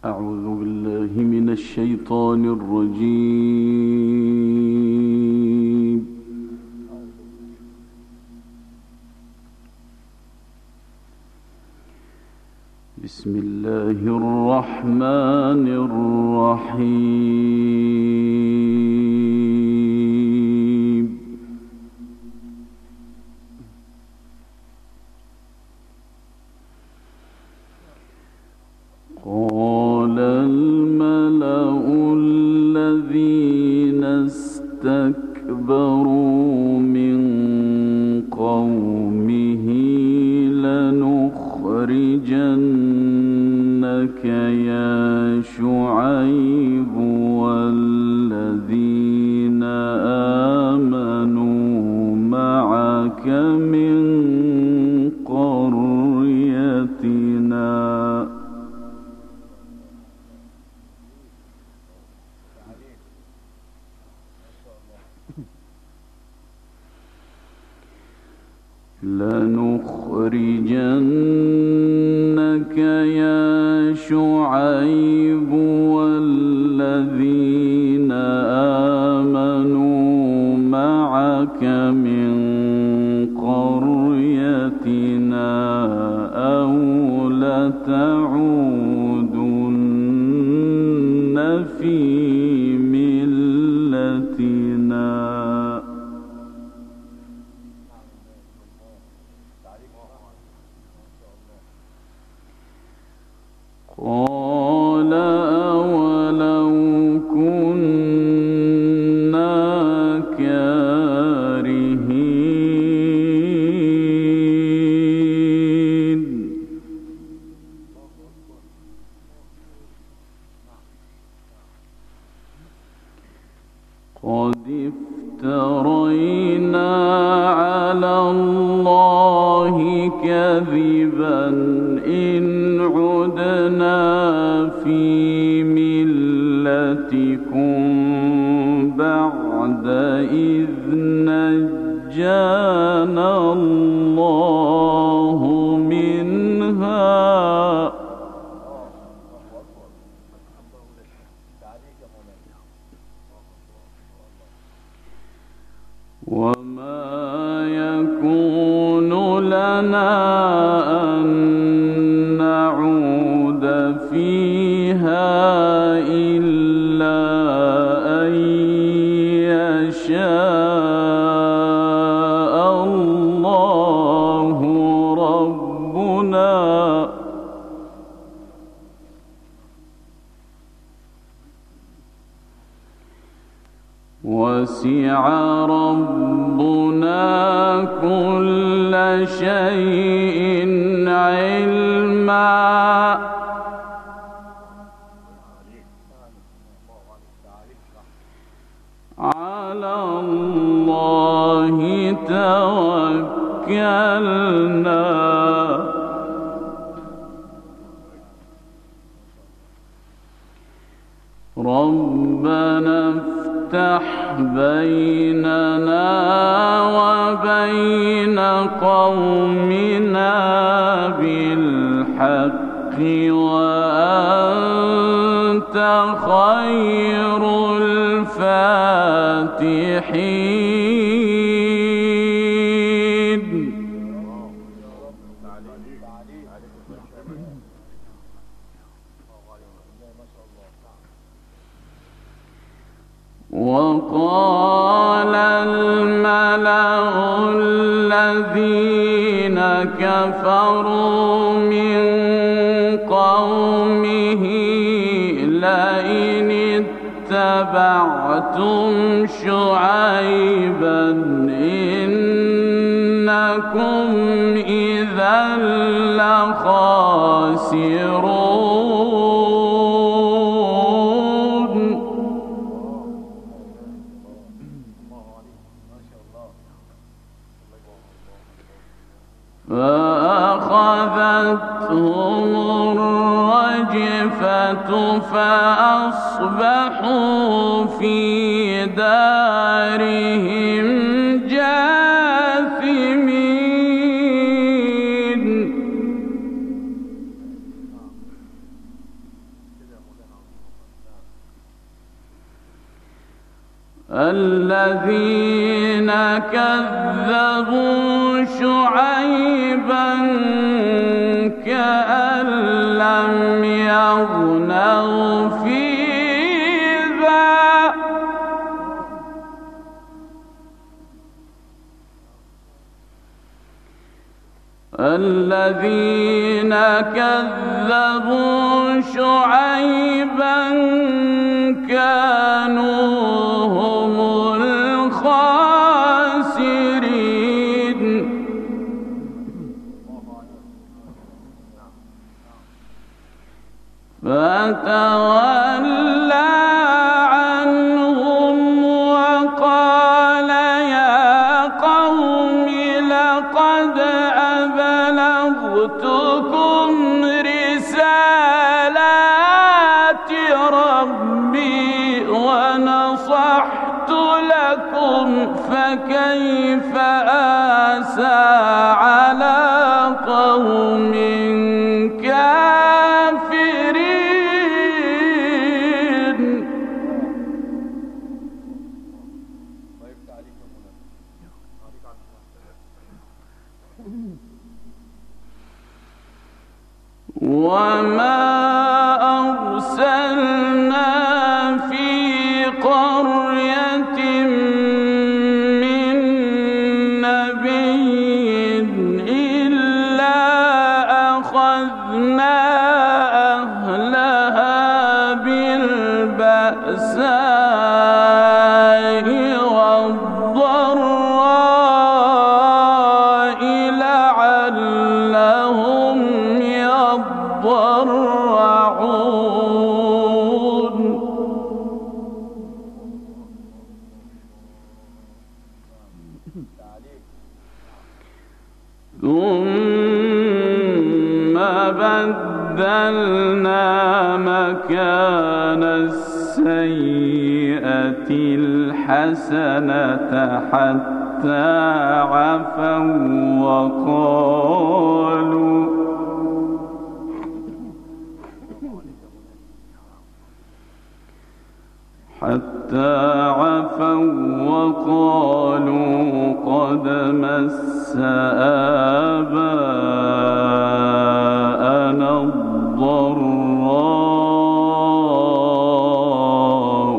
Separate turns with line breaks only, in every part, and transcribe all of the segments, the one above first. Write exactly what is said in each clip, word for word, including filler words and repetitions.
أعوذ بالله من الشيطان الرجيم. بسم الله الرحمن الرحيم. قال الملأ الذين استكبروا من قومه لنخرجنك يا شعيب والذين آمنوا معك من قريتنا لنخرجنك يا شعيب والذين آمنوا معك من قريتنا أو لتعودن في ملتنا. قال أولو كنا كارهين قد افترينا على الله كذبا إن عدنا في ملتكم بعد إذ نجانا الله منها وما يكون لنا أن نعود فيها إلا أن يشاء الله ربنا وسع ربنا كل شيء علما على الله توكلنا ربنا افتح بيننا وبين قومنا بالحق وأنت خير الفاتحين. وقال الملأ الذين كفروا من قومه لئن اتبعتم شعيبا إنكم إذا لخاسرون. فأخذتهم الرجفة فأصبحوا في دارهم جاثمين. الذين كذبوا شعيبا كأن لم يغنوا فيها الذين كذبوا شعيبا كانوا هم الخاسرين فتولى عنهم وقال يا قوم لقد أبلغتكم رسالات ربي ونصحت لكم فكيف آسى على قوم كافرين وما أرسلنا في قرية من نبي إلا أخذنا أهلها بالبأساء والضراء لعلهم يضرعون ثم بدلنا مكان السيئة الحسنة حتى عفوا وقالوا حتى عفوا وقالوا قد مس آباءنا الضراء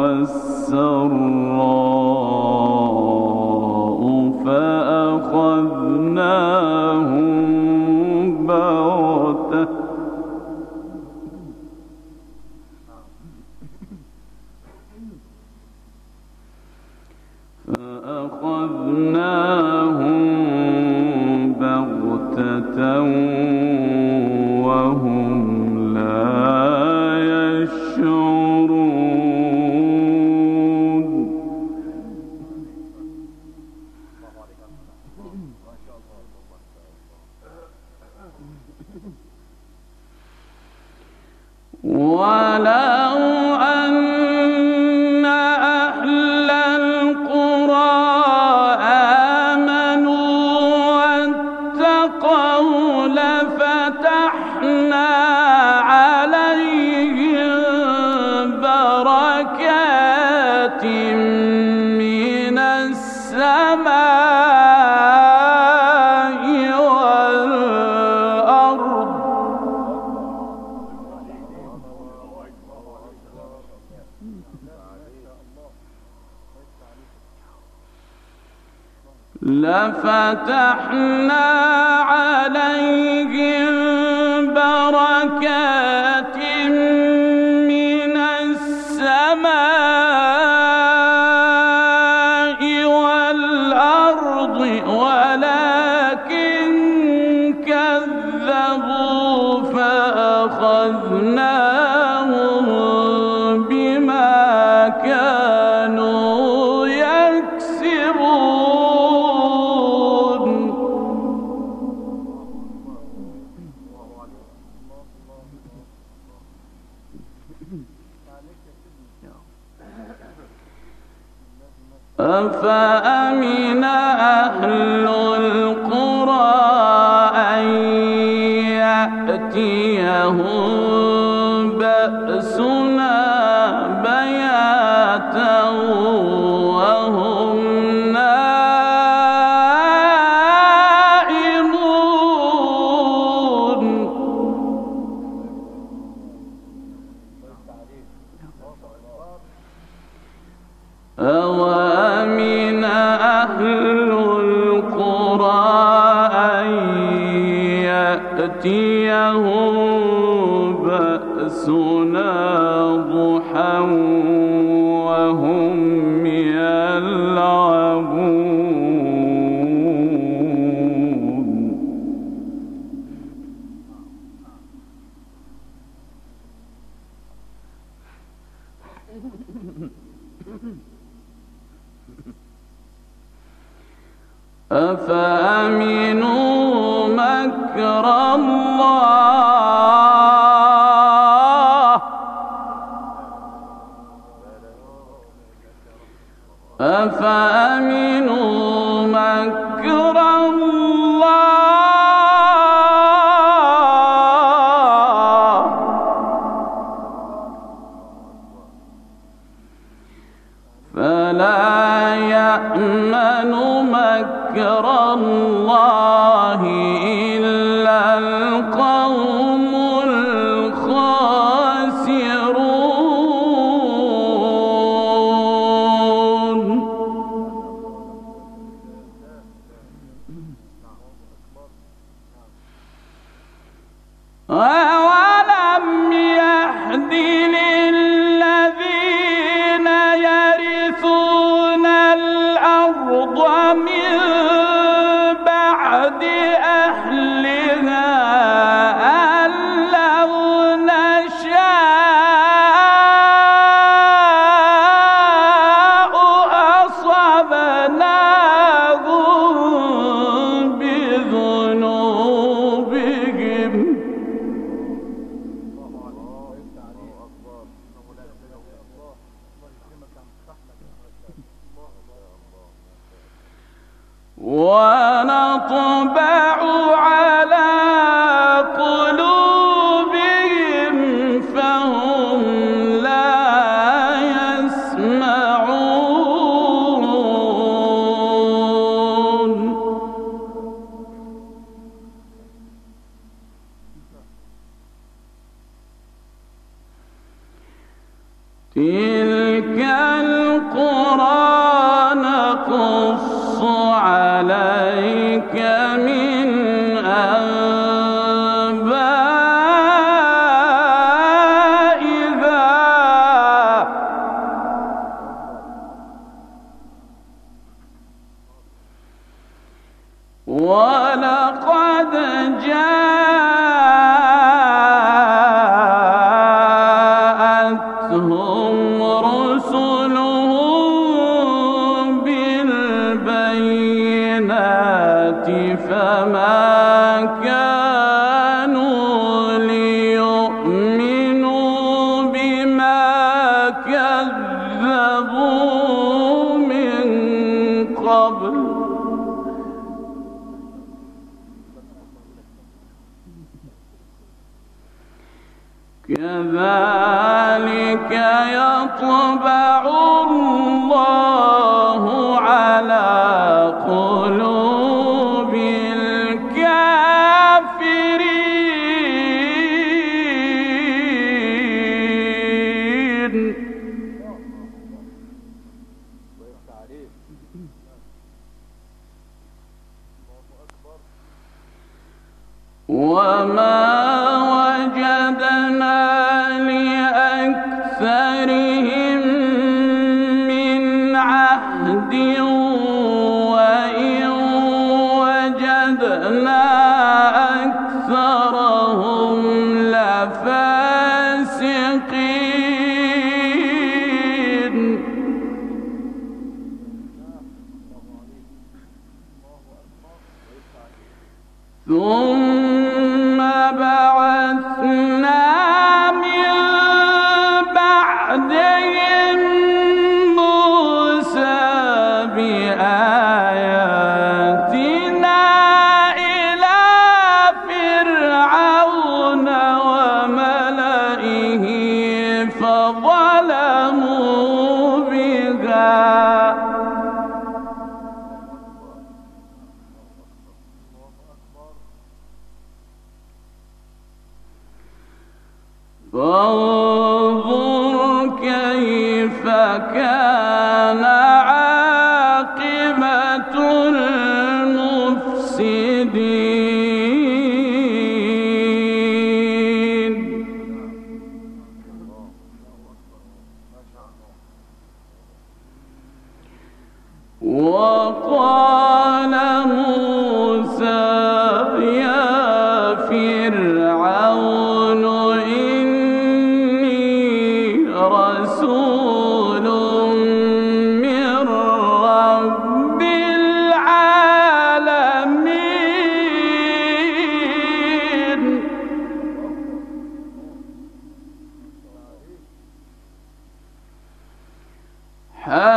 والسراء فأخذناهم بغتة فأخذناهم بغتة وهم لا يشعرون ولو أن أهل القرى آمنوا واتقوا لفتحنا عليهم بركات من السماء والأرض لفتحنا عليهم بركات من السماء والأرض ولكن كذبوا فأخذناهم بما كانوا يكسبون أفأمن أهل القرى أن يأتيهم بأسنا بياتا بأسنا ضحى وهم يلعبون أفأمنوا مكر الله أفأمنوا مكر الله فلا يأمن مكر الله إلا القوم الخاسرون أولم يهد للذين يرثون الأرض من بعد أهلها أن لو نشاء أصبناهم بذنوبهم ونطبع على قلوبهم فهم لا يسمعون تلك القرى نقص عليك من أنبائها ولقد جاءتهم رسلهم بالبينات فما كانوا ليؤمنوا بما كذبوا من قبل كذلك يطبع الله على قلوب الكافرين وما وجدنا لأكثرهم من عهد وإن وجدنا أكثرهم لفاسقين ثم بعثنا من بعدهم موسى بآياتنا إلى فرعون وملئه فظلموا بها فانظر كيف كان عاقبة المفسدين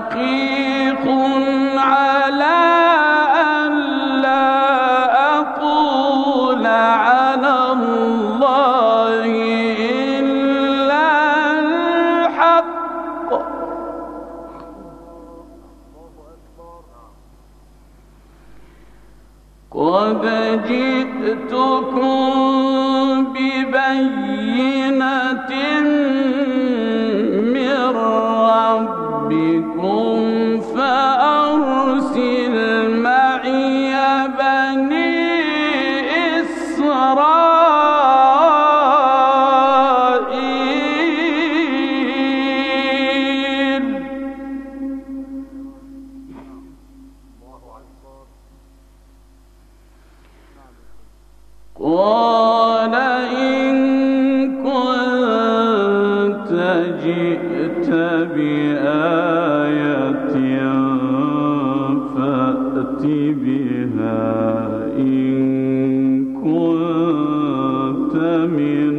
شقيق على أن لا أقول على الله إلا الحق قد جئتكم ببينة من ربكم فأرسل معي بني إسرائيل قال إن كنت جئت بآية فأت بها إن كنت من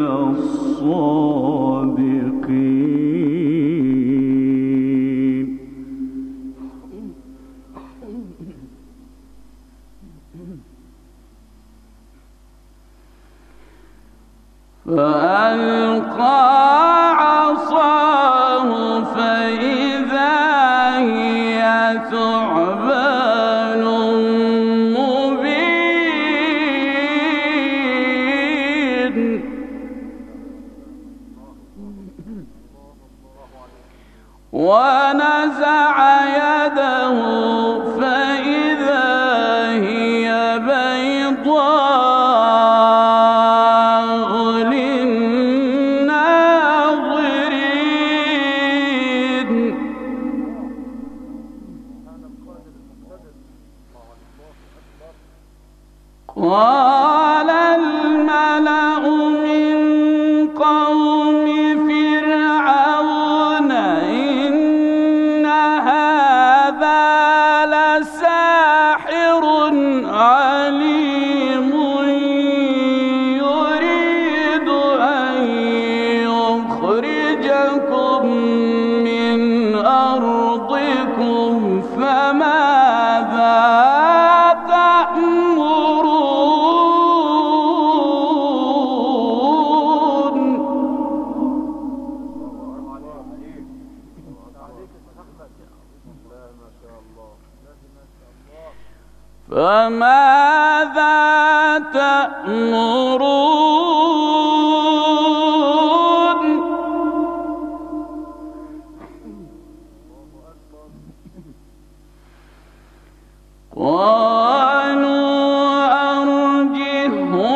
الصادقين فألقى عصاه فإذا هي ثعبان مبين ونزع يده فإذا هي بيضاء للناظرين قال الملأ من قوم فرعون إن هذا لساحر عليم يريد أن يخرجكم من أرضكم فماذا تأمرون فماذا تأمرون قالوا أرجه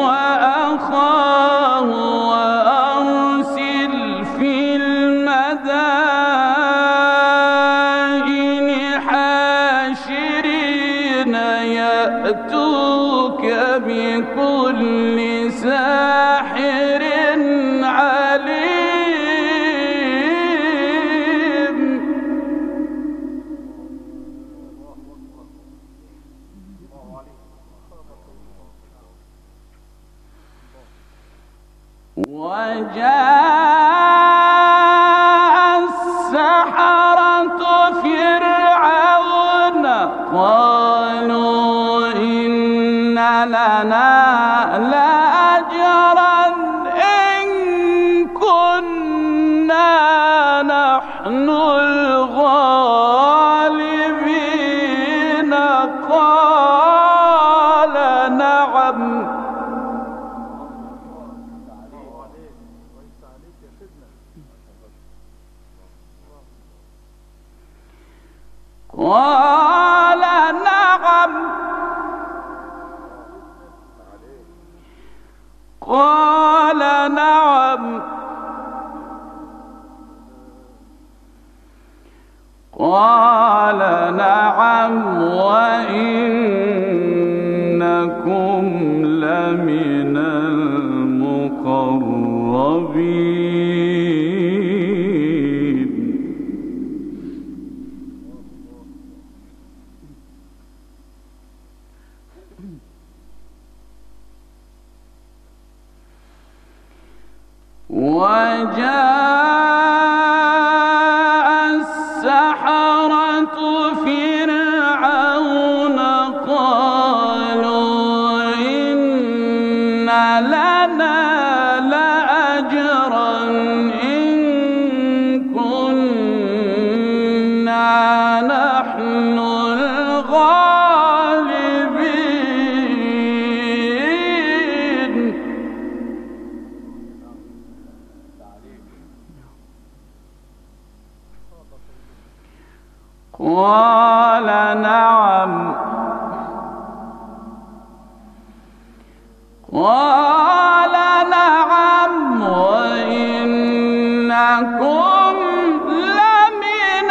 وأخاه وأرسل في المدائن حاشرين يأتوك بكل ساحر عليم وجاء السحرة فرعون قالوا إن لنا لأجرا إن كنا نحن الغالبين قال نعم قال نعم قال نعم قال نعم وإنكم لمن المقربين وجاء السحرة قال نعم قال نعم وإنكم لمن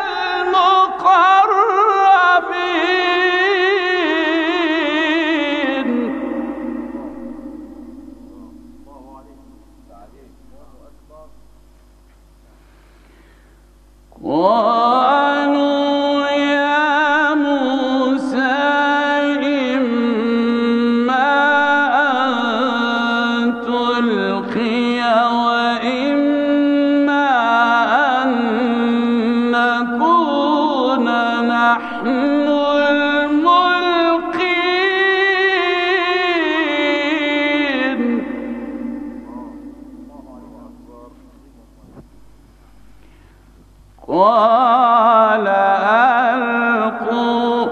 المقربين. قالوا يا موسى إما أن تلقي وإما أن نكون نحن الملقين. قال ألقوا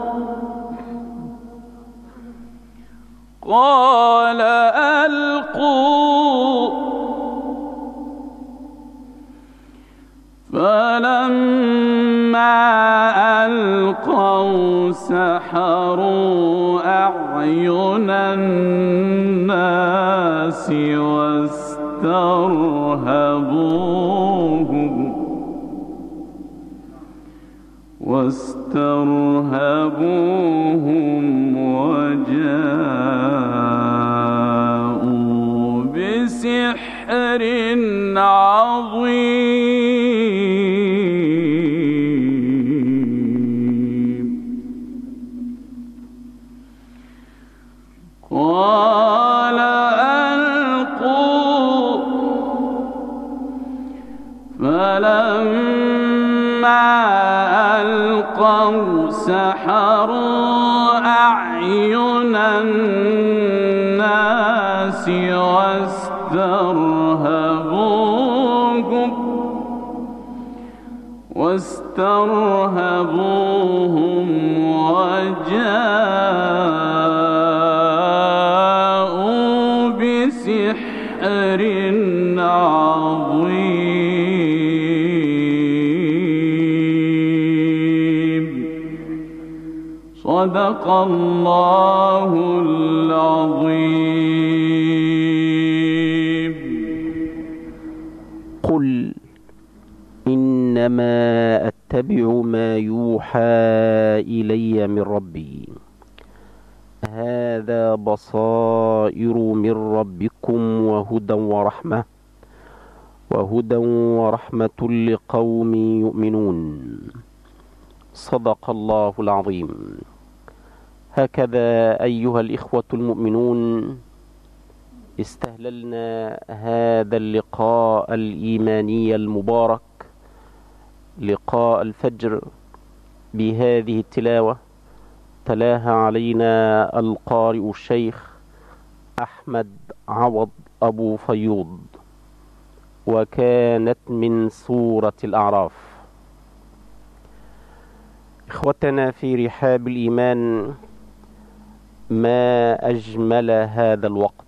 قال ألقوا فلما ألقوا سحروا أعين الناس واسترهبوهم واسترهبوهم وجاءوا بسحر عظيم. قال ألقوا فلما ألقوا سحروا أعين الناس واسترهبوهم واسترهبوهم وجاءوا بسحر عظيم. صدق الله العظيم.
قل إنما أتبع ما يوحى إلي من ربي هذا بصائر من ربكم وهدى ورحمة وهدى ورحمة لقوم يؤمنون. صدق الله العظيم. هكذا أيها الإخوة المؤمنون استهللنا هذا اللقاء الإيماني المبارك، لقاء الفجر، بهذه التلاوة تلاها علينا القارئ الشيخ أحمد عوض أبو فيوض، وكانت من سورة الأعراف. إخوتنا في رحاب الإيمان، ما أجمل هذا الوقت،